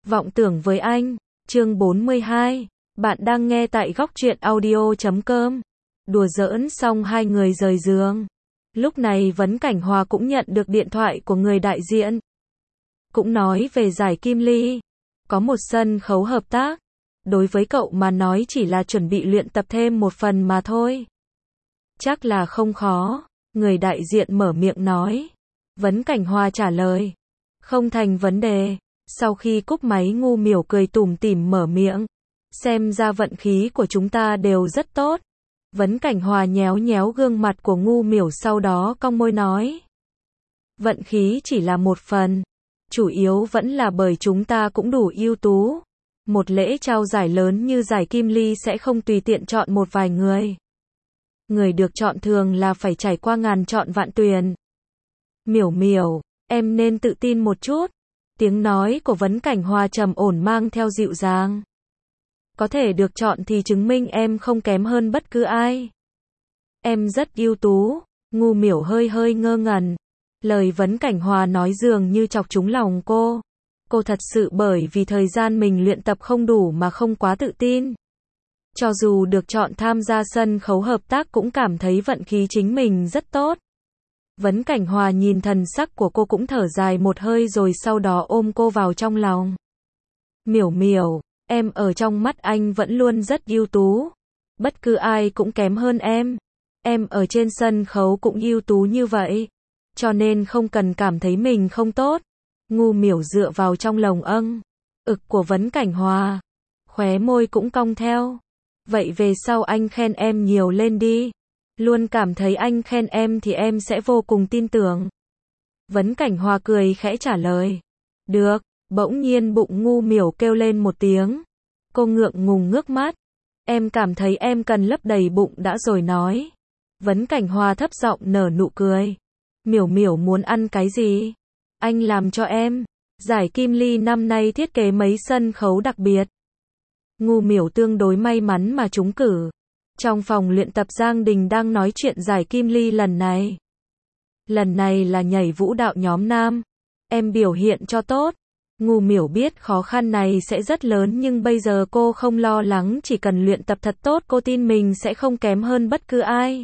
Vọng tưởng với anh, chương 42. Bạn đang nghe tại góc truyện audio.com. Đùa giỡn xong hai người rời giường. Lúc này Vấn Cảnh Hòa cũng nhận được điện thoại của người đại diện. Cũng nói về giải Kim Ly. Có một sân khấu hợp tác. Đối với cậu mà nói chỉ là chuẩn bị luyện tập thêm một phần mà thôi. Chắc là không khó. Người đại diện mở miệng nói. Vấn Cảnh Hòa trả lời. Không thành vấn đề. Sau khi cúp máy Ngu Miểu cười tủm tỉm mở miệng. Xem ra vận khí của chúng ta đều rất tốt. Vấn Cảnh Hòa nhéo nhéo gương mặt của Ngu Miểu sau đó cong môi nói. Vận khí chỉ là một phần. Chủ yếu vẫn là bởi chúng ta cũng đủ ưu tú. Một lễ trao giải lớn như giải Kim Ly sẽ không tùy tiện chọn một vài người. Người được chọn thường là phải trải qua ngàn chọn vạn tuyển. Miểu Miểu, em nên tự tin một chút. Tiếng nói của Vấn Cảnh Hòa trầm ổn mang theo dịu dàng. Có thể được chọn thì chứng minh em không kém hơn bất cứ ai. Em rất ưu tú. Ngu Miểu hơi hơi ngơ ngẩn. Lời Vấn Cảnh Hòa nói dường như chọc trúng lòng cô. Cô thật sự bởi vì thời gian mình luyện tập không đủ mà không quá tự tin. Cho dù được chọn tham gia sân khấu hợp tác cũng cảm thấy vận khí chính mình rất tốt. Vấn Cảnh Hòa nhìn thần sắc của cô cũng thở dài một hơi rồi sau đó ôm cô vào trong lòng. Miểu Miểu, em ở trong mắt anh vẫn luôn rất ưu tú. Bất cứ ai cũng kém hơn em. Em ở trên sân khấu cũng ưu tú như vậy. Cho nên không cần cảm thấy mình không tốt. Ngu Miểu dựa vào trong lồng ực của Vấn Cảnh Hòa. Khóe môi cũng cong theo. Vậy về sau anh khen em nhiều lên đi. Luôn cảm thấy anh khen em thì em sẽ vô cùng tin tưởng. Vấn Cảnh Hòa cười khẽ trả lời. Được, bỗng nhiên bụng Ngu Miểu kêu lên một tiếng. Cô ngượng ngùng ngước mắt. Em cảm thấy em cần lấp đầy bụng đã rồi nói. Vấn Cảnh Hòa thấp giọng nở nụ cười. Miểu Miểu muốn ăn cái gì? Anh làm cho em. Giải Kim Ly năm nay thiết kế mấy sân khấu đặc biệt. Ngu Miểu tương đối may mắn mà trúng cử. Trong phòng luyện tập Giang Đình đang nói chuyện giải Kim Ly lần này. Lần này là nhảy vũ đạo nhóm nam. Em biểu hiện cho tốt. Ngu Miểu biết khó khăn này sẽ rất lớn nhưng bây giờ cô không lo lắng, chỉ cần luyện tập thật tốt cô tin mình sẽ không kém hơn bất cứ ai.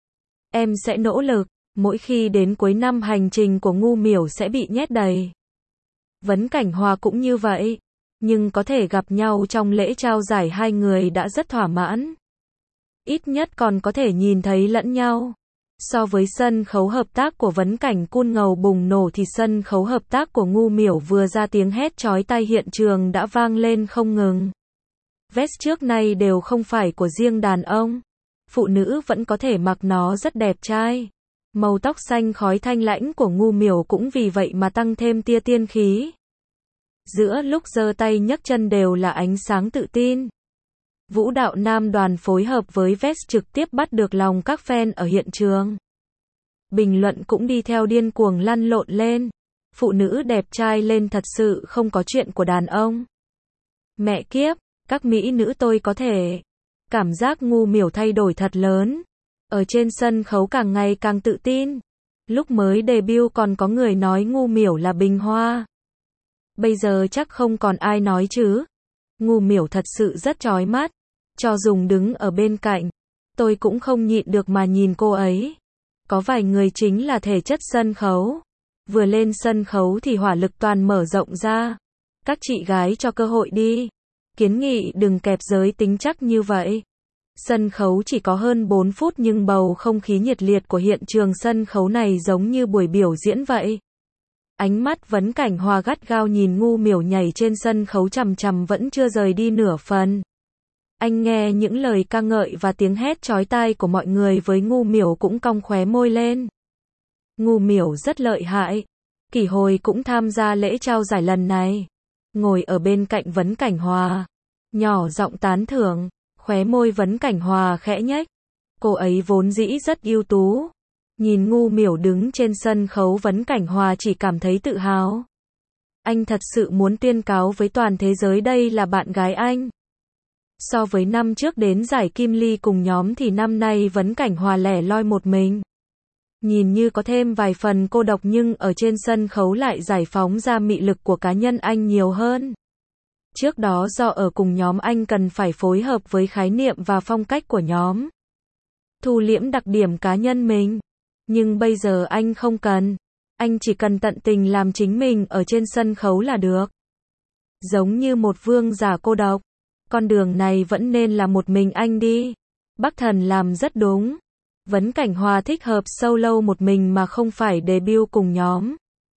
Em sẽ nỗ lực, mỗi khi đến cuối năm hành trình của Ngu Miểu sẽ bị nhét đầy. Vấn Cảnh Hòa cũng như vậy, nhưng có thể gặp nhau trong lễ trao giải hai người đã rất thỏa mãn. Ít nhất còn có thể nhìn thấy lẫn nhau. So với sân khấu hợp tác của Vấn Cảnh Cun ngầu bùng nổ thì sân khấu hợp tác của Ngu Miểu vừa ra tiếng hét chói tai hiện trường đã vang lên không ngừng. Vest trước nay đều không phải của riêng đàn ông. Phụ nữ vẫn có thể mặc nó rất đẹp trai. Màu tóc xanh khói thanh lãnh của Ngu Miểu cũng vì vậy mà tăng thêm tia tiên khí. Giữa lúc giơ tay nhấc chân đều là ánh sáng tự tin. Vũ đạo nam đoàn phối hợp với Vest trực tiếp bắt được lòng các fan ở hiện trường. Bình luận cũng đi theo điên cuồng lăn lộn lên. Phụ nữ đẹp trai lên thật sự không có chuyện của đàn ông. Mẹ kiếp, các mỹ nữ tôi có thể. Cảm giác Ngu Miểu thay đổi thật lớn. Ở trên sân khấu càng ngày càng tự tin. Lúc mới debut còn có người nói Ngu Miểu là bình hoa. Bây giờ chắc không còn ai nói chứ. Ngu Miểu thật sự rất chói mắt. Cho dùng đứng ở bên cạnh, tôi cũng không nhịn được mà nhìn cô ấy. Có vài người chính là thể chất sân khấu. Vừa lên sân khấu thì hỏa lực toàn mở rộng ra. Các chị gái cho cơ hội đi. Kiến nghị đừng kẹp giới tính chắc như vậy. Sân khấu chỉ có hơn 4 phút nhưng bầu không khí nhiệt liệt của hiện trường sân khấu này giống như buổi biểu diễn vậy. Ánh mắt Vấn Cảnh Hòa gắt gao nhìn Ngu Miểu nhảy trên sân khấu chằm chằm vẫn chưa rời đi nửa phần. Anh nghe những lời ca ngợi và tiếng hét chói tai của mọi người với Ngu Miểu cũng cong khóe môi lên. Ngu Miểu rất lợi hại. Kỷ Hồi cũng tham gia lễ trao giải lần này. Ngồi ở bên cạnh Vấn Cảnh Hòa. Nhỏ giọng tán thưởng. Khóe môi Vấn Cảnh Hòa khẽ nhếch. Cô ấy vốn dĩ rất ưu tú. Nhìn Ngu Miểu đứng trên sân khấu Vấn Cảnh Hòa chỉ cảm thấy tự hào. Anh thật sự muốn tuyên cáo với toàn thế giới đây là bạn gái anh. So với năm trước đến giải Kim Ly cùng nhóm thì năm nay Vấn Cảnh Hòa lẻ loi một mình. Nhìn như có thêm vài phần cô độc nhưng ở trên sân khấu lại giải phóng ra mị lực của cá nhân anh nhiều hơn. Trước đó do ở cùng nhóm anh cần phải phối hợp với khái niệm và phong cách của nhóm. Thu liễm đặc điểm cá nhân mình. Nhưng bây giờ anh không cần. Anh chỉ cần tận tình làm chính mình ở trên sân khấu là được. Giống như một vương giả cô độc. Con đường này vẫn nên là một mình anh đi. Bắc Thần làm rất đúng. Vấn Cảnh Hòa thích hợp solo một mình mà không phải debut cùng nhóm.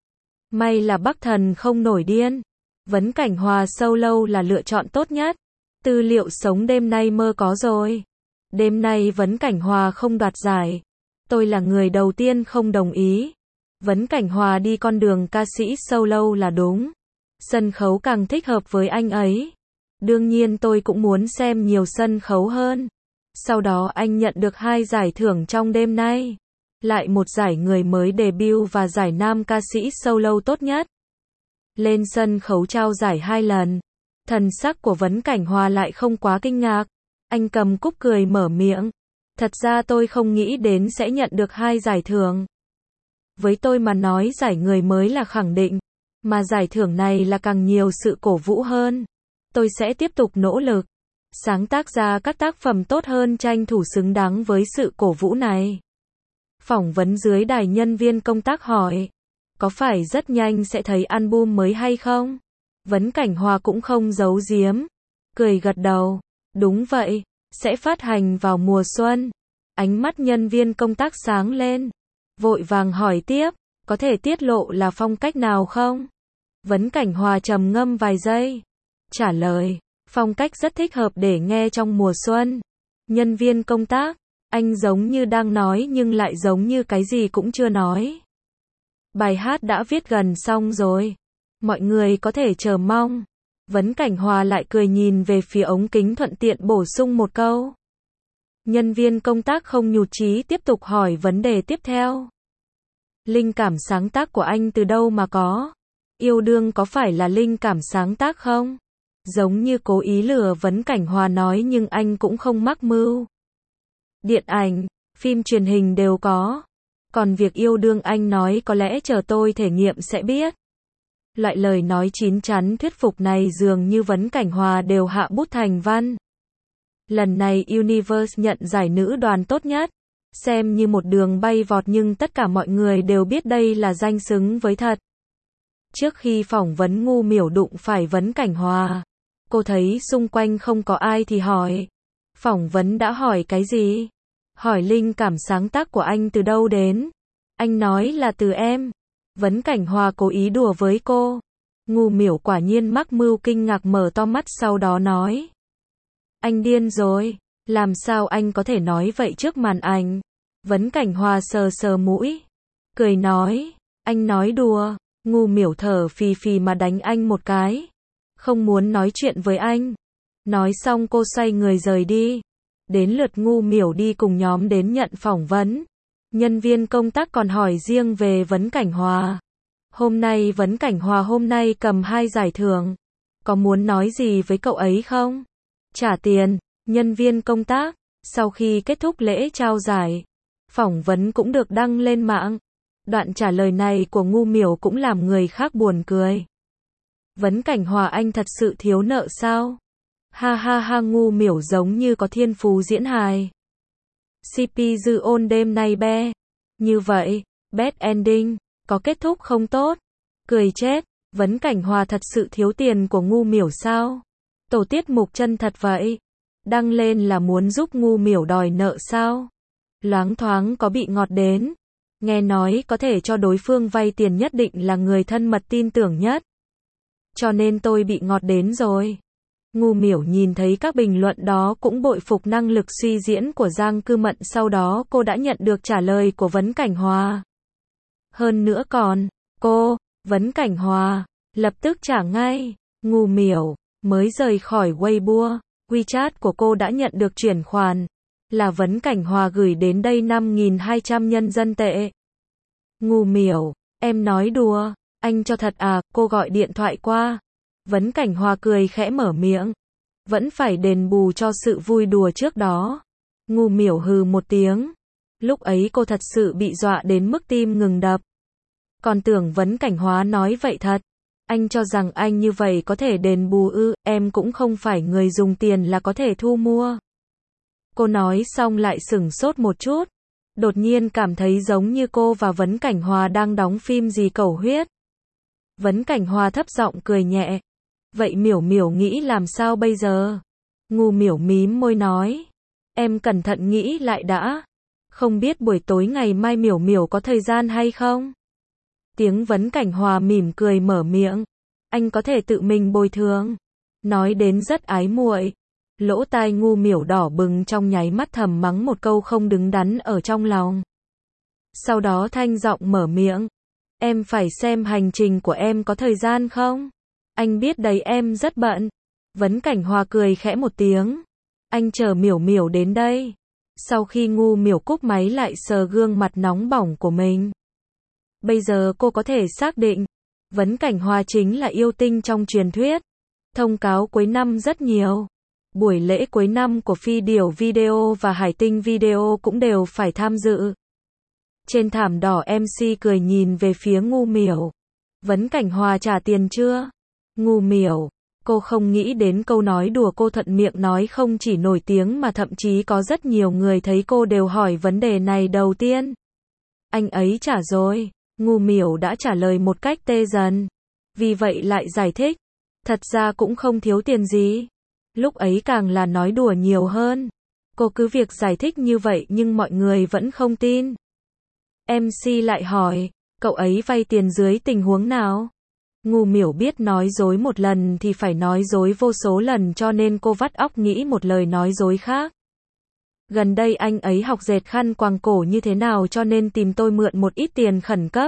May là Bắc Thần không nổi điên. Vấn Cảnh Hòa solo là lựa chọn tốt nhất. Tư liệu sống đêm nay mơ có rồi. Đêm nay Vấn Cảnh Hòa không đoạt giải. Tôi là người đầu tiên không đồng ý. Vấn Cảnh Hòa đi con đường ca sĩ solo là đúng. Sân khấu càng thích hợp với anh ấy. Đương nhiên tôi cũng muốn xem nhiều sân khấu hơn. Sau đó anh nhận được 2 giải thưởng trong đêm nay. Lại một giải người mới debut và giải nam ca sĩ solo tốt nhất. Lên sân khấu trao giải 2 lần. Thần sắc của Vấn Cảnh Hòa lại không quá kinh ngạc. Anh cầm cúp cười mở miệng. Thật ra tôi không nghĩ đến sẽ nhận được 2 giải thưởng. Với tôi mà nói giải người mới là khẳng định. Mà giải thưởng này là càng nhiều sự cổ vũ hơn. Tôi sẽ tiếp tục nỗ lực. Sáng tác ra các tác phẩm tốt hơn tranh thủ xứng đáng với sự cổ vũ này. Phỏng vấn dưới đài nhân viên công tác hỏi. Có phải rất nhanh sẽ thấy album mới hay không? Vấn Cảnh Hòa cũng không giấu giếm. Cười gật đầu. Đúng vậy, sẽ phát hành vào mùa xuân. Ánh mắt nhân viên công tác sáng lên. Vội vàng hỏi tiếp, có thể tiết lộ là phong cách nào không? Vấn Cảnh Hòa trầm ngâm vài giây. Trả lời, phong cách rất thích hợp để nghe trong mùa xuân. Nhân viên công tác, anh giống như đang nói nhưng lại giống như cái gì cũng chưa nói. Bài hát đã viết gần xong rồi. Mọi người có thể chờ mong. Vấn Cảnh Hòa lại cười nhìn về phía ống kính thuận tiện bổ sung một câu. Nhân viên công tác không nhụt chí tiếp tục hỏi vấn đề tiếp theo. Linh cảm sáng tác của anh từ đâu mà có? Yêu đương có phải là linh cảm sáng tác không? Giống như cố ý lừa Vấn Cảnh Hòa nói nhưng anh cũng không mắc mưu. Điện ảnh, phim truyền hình đều có. Còn việc yêu đương anh nói có lẽ chờ tôi thể nghiệm sẽ biết. Loại lời nói chín chắn thuyết phục này dường như Vấn Cảnh Hòa đều hạ bút thành văn. Lần này Universe nhận giải nữ đoàn tốt nhất. Xem như một đường bay vọt nhưng tất cả mọi người đều biết đây là danh xứng với thật. Trước khi phỏng vấn Ngu Miểu đụng phải Vấn Cảnh Hòa, cô thấy xung quanh không có ai thì hỏi. Phỏng vấn đã hỏi cái gì? Hỏi linh cảm sáng tác của anh từ đâu đến? Anh nói là từ em. Vấn Cảnh Hòa cố ý đùa với cô. Ngu Miểu quả nhiên mắc mưu kinh ngạc mở to mắt sau đó nói. Anh điên rồi, làm sao anh có thể nói vậy trước màn ảnh? Vấn Cảnh Hòa sờ sờ mũi, cười nói, anh nói đùa. Ngu Miểu thở phì phì mà đánh anh một cái. Không muốn nói chuyện với anh. Nói xong cô xoay người rời đi. Đến lượt Ngu Miểu đi cùng nhóm đến nhận phỏng vấn. Nhân viên công tác còn hỏi riêng về Vấn Cảnh Hòa. Hôm nay Vấn Cảnh Hòa hôm nay cầm 2 giải thưởng. Có muốn nói gì với cậu ấy không? Trả tiền. Nhân viên công tác. Sau khi kết thúc lễ trao giải, phỏng vấn cũng được đăng lên mạng. Đoạn trả lời này của Ngu Miểu cũng làm người khác buồn cười. Vấn Cảnh Hòa anh thật sự thiếu nợ sao? Ha ha ha, Ngu Miểu giống như có thiên phú diễn hài. CP dư ôn đêm nay be. Như vậy, bad ending, có kết thúc không tốt? Cười chết, Vấn Cảnh Hòa thật sự thiếu tiền của Ngu Miểu sao? Tổ tiết mục chân thật vậy. Đăng lên là muốn giúp Ngu Miểu đòi nợ sao? Loáng thoáng có bị ngọt đến. Nghe nói có thể cho đối phương vay tiền nhất định là người thân mật tin tưởng nhất. Cho nên tôi bị ngọt đến rồi. Ngu Miểu nhìn thấy các bình luận đó cũng bội phục năng lực suy diễn của Giang Cư Mận, sau đó cô đã nhận được trả lời của Vấn Cảnh Hòa. Hơn nữa còn, cô, Vấn Cảnh Hòa, lập tức trả ngay. Ngu Miểu mới rời khỏi Weibo, WeChat của cô đã nhận được chuyển khoản. Là Vấn Cảnh Hòa gửi đến đây 5.200 nhân dân tệ. Ngu Miểu, em nói đùa, anh cho thật à? Cô gọi điện thoại qua. Vấn Cảnh Hòa cười khẽ mở miệng. Vẫn phải đền bù cho sự vui đùa trước đó. Ngu Miểu hừ một tiếng. Lúc ấy cô thật sự bị dọa đến mức tim ngừng đập. Còn tưởng Vấn Cảnh Hòa nói vậy thật. Anh cho rằng anh như vậy có thể đền bù ư, em cũng không phải người dùng tiền là có thể thu mua. Cô nói xong lại sửng sốt một chút. Đột nhiên cảm thấy giống như cô và Vấn Cảnh Hòa đang đóng phim gì cầu huyết. Vấn Cảnh Hòa thấp giọng cười nhẹ. Vậy Miểu Miểu nghĩ làm sao bây giờ? Ngu Miểu mím môi nói. Em cẩn thận nghĩ lại đã. Không biết buổi tối ngày mai Miểu Miểu có thời gian hay không? Tiếng Vấn Cảnh Hòa mỉm cười mở miệng. Anh có thể tự mình bồi thường. Nói đến rất ái muội. Lỗ tai Ngu Miểu đỏ bừng trong nháy mắt thầm mắng một câu không đứng đắn ở trong lòng. Sau đó thanh giọng mở miệng. Em phải xem hành trình của em có thời gian không? Anh biết đấy em rất bận. Vấn Cảnh Hòa cười khẽ một tiếng. Anh chờ Miểu Miểu đến đây. Sau khi Ngu Miểu cúp máy lại sờ gương mặt nóng bỏng của mình. Bây giờ cô có thể xác định. Vấn Cảnh Hòa chính là yêu tinh trong truyền thuyết. Thông cáo cuối năm rất nhiều. Buổi lễ cuối năm của Phi Điểu Video và Hải Tinh Video cũng đều phải tham dự. Trên thảm đỏ MC cười nhìn về phía Ngu Miểu. Vấn Cảnh Hòa trả tiền chưa? Ngu Miểu. Cô không nghĩ đến câu nói đùa cô thuận miệng nói không chỉ nổi tiếng mà thậm chí có rất nhiều người thấy cô đều hỏi vấn đề này đầu tiên. Anh ấy trả rồi. Ngu Miểu đã trả lời một cách tê dần. Vì vậy lại giải thích. Thật ra cũng không thiếu tiền gì. Lúc ấy càng là nói đùa nhiều hơn. Cô cứ việc giải thích như vậy nhưng mọi người vẫn không tin. MC lại hỏi, cậu ấy vay tiền dưới tình huống nào? Ngu Miểu biết nói dối một lần thì phải nói dối vô số lần cho nên cô vắt óc nghĩ một lời nói dối khác. Gần đây anh ấy học dệt khăn quàng cổ như thế nào cho nên tìm tôi mượn một ít tiền khẩn cấp.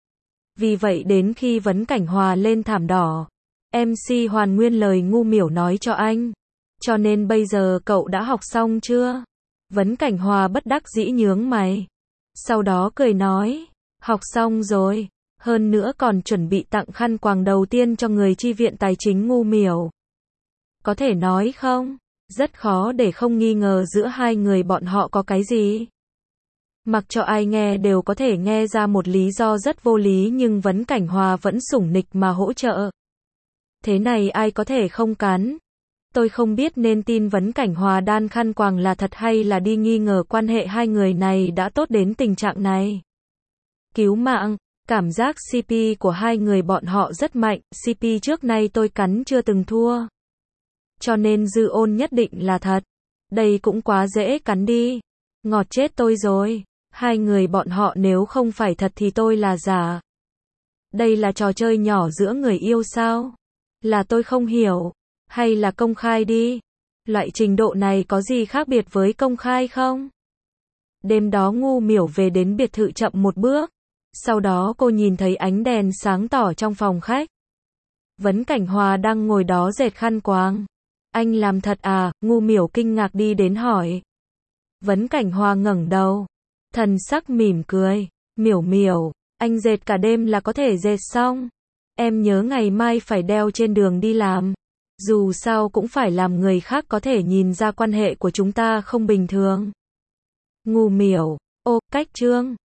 Vì vậy đến khi Vấn Cảnh Hòa lên thảm đỏ, MC hoàn nguyên lời Ngu Miểu nói cho anh. Cho nên bây giờ cậu đã học xong chưa? Vấn Cảnh Hòa bất đắc dĩ nhướng mày. Sau đó cười nói, học xong rồi. Hơn nữa còn chuẩn bị tặng khăn quàng đầu tiên cho người chi viện tài chính Ngu Miểu. Có thể nói không? Rất khó để không nghi ngờ giữa hai người bọn họ có cái gì. Mặc cho ai nghe đều có thể nghe ra một lý do rất vô lý nhưng Vấn Cảnh Hòa vẫn sủng nịch mà hỗ trợ. Thế này ai có thể không cắn? Tôi không biết nên tin Vấn Cảnh Hòa đan khăn quàng là thật hay là đi nghi ngờ quan hệ hai người này đã tốt đến tình trạng này. Cứu mạng, cảm giác CP của hai người bọn họ rất mạnh, CP trước nay tôi cắn chưa từng thua. Cho nên Dư Ôn nhất định là thật. Đây cũng quá dễ cắn đi. Ngọt chết tôi rồi. Hai người bọn họ nếu không phải thật thì tôi là giả. Đây là trò chơi nhỏ giữa người yêu sao? Là tôi không hiểu. Hay là công khai đi? Loại trình độ này có gì khác biệt với công khai không? Đêm đó Ngu Miểu về đến biệt thự chậm một bước. Sau đó cô nhìn thấy ánh đèn sáng tỏ trong phòng khách. Vấn Cảnh Hòa đang ngồi đó dệt khăn quàng. Anh làm thật à? Ngu Miểu kinh ngạc đi đến hỏi. Vấn Cảnh Hòa ngẩng đầu. Thần sắc mỉm cười. Miểu Miểu, anh dệt cả đêm là có thể dệt xong. Em nhớ ngày mai phải đeo trên đường đi làm. Dù sao cũng phải làm người khác có thể nhìn ra quan hệ của chúng ta không bình thường. Ngu Miểu, ô, cách Trương.